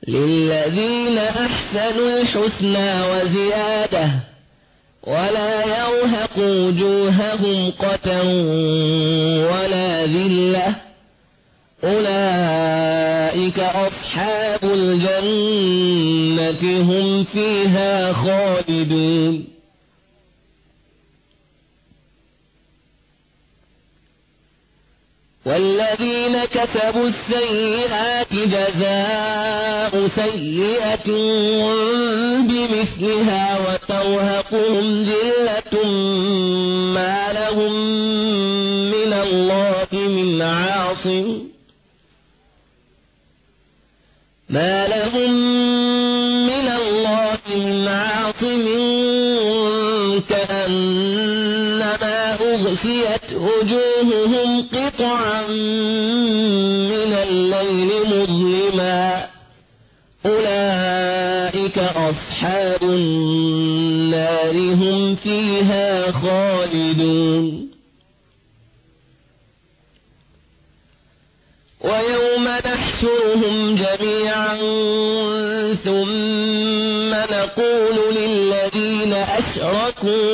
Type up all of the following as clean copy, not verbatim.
للذين أحسنوا الحسنى وزيادة ولا يرهق وجوههم قتر ولا ذلة أولئك أصحاب الجنة هم فيها خالدون والذين كسبوا السيئات جزاء سيئة بمثلها وترهقهم ذلة ما لهم من الله من عاصم كأنما أغشيت وجوههم قطعا من الليل مظلما أولئك أصحاب النار هم فيها خالدون ويوم نحشرهم جميعا ثم نقول للذين أشركوا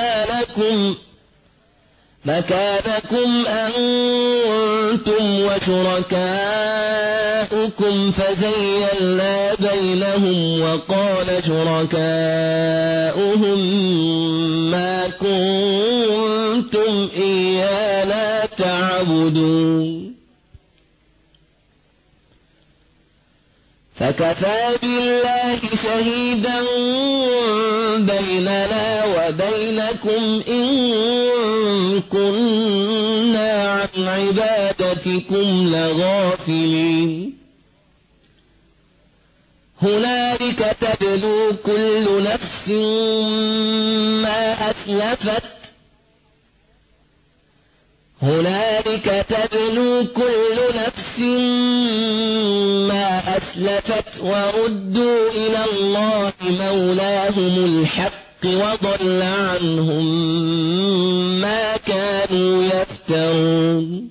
مكانكم أنتم وشركاؤكم فزيّلنا بينهم وقال شركاؤهم ما كنتم إيانا تعبدون فكفى بالله شهيدا بيننا وبينكم إن كنا عن عبادتكم لغافلين هنالك تبلو كل نفس ما أسلفت وردوا إلى الله مولاهم الحق وضل عنهم ما كانوا يفترون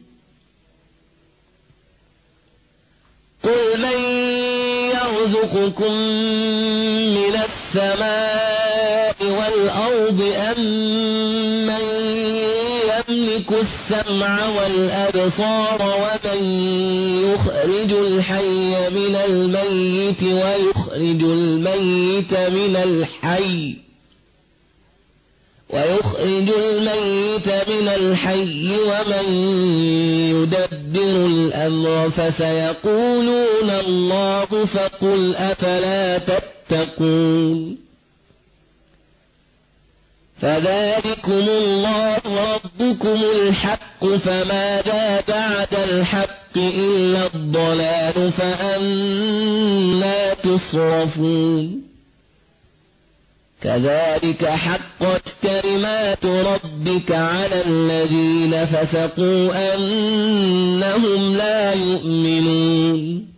قل من يرزقكم من السماء والأرض أم من يملك السمع والأبصار ومن يخرج الحي من الميت ويخرج الميت من الحي ومن يدبر الأمر فسيقولون الله فقل أفلا تتقون فذلكم الله ربكم الحق فماذا بعد الحق إلا الضلال فأنى تصرفون كذلك حقت كلمات ربك على الذين فسقوا أنهم لا يؤمنون